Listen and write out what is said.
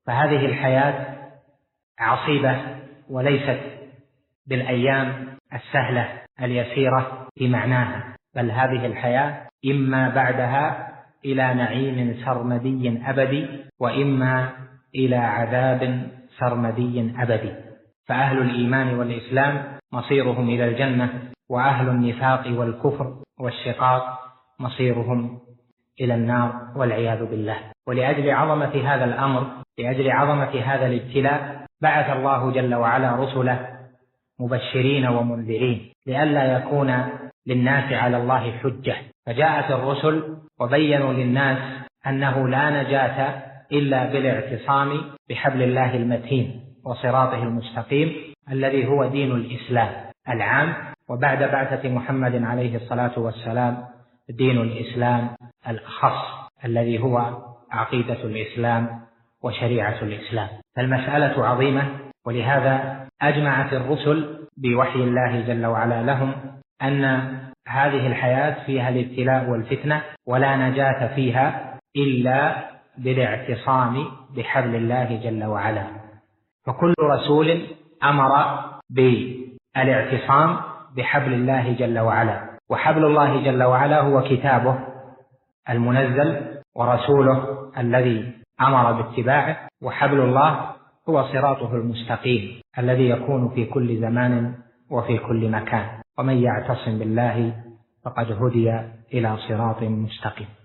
فهذه الحياة عصيبة وليست بالأيام السهلة اليسيرة في معناها، بل هذه الحياة إما بعدها إلى نعيم سرمدي أبدي، وإما إلى عذاب سرمدي أبدي. فأهل الإيمان والإسلام مصيرهم إلى الجنة، وأهل النفاق والكفر والشقاق مصيرهم إلى النار والعياذ بالله. ولأجل عظمة هذا الأمر، لأجل عظمة هذا الابتلاء، بعث الله جل وعلا رسله مبشرين ومنذرين لئلا يكون للناس على الله حجة. فجاءت الرسل وبينوا للناس أنه لا نجاة إلا بالاعتصام بحبل الله المتين وصراطه المستقيم الذي هو دين الإسلام العام، وبعد بعثة محمد عليه الصلاة والسلام دين الإسلام الأخص الذي هو عقيدة الإسلام وشريعة الإسلام. فالمسألة عظيمة، ولهذا أجمعت الرسل بوحي الله جل وعلا لهم أن هذه الحياة فيها الابتلاء والفتنة، ولا نجاة فيها إلا بالاعتصام بحبل الله جل وعلا. فكل رسول أمر بالاعتصام بحبل الله جل وعلا، وحبل الله جل وعلا هو كتابه المنزل ورسوله الذي أمر باتباعه، وحبل الله هو صراطه المستقيم الذي يكون في كل زمان وفي كل مكان. ومن يعتصم بالله فقد هدي إلى صراط مستقيم.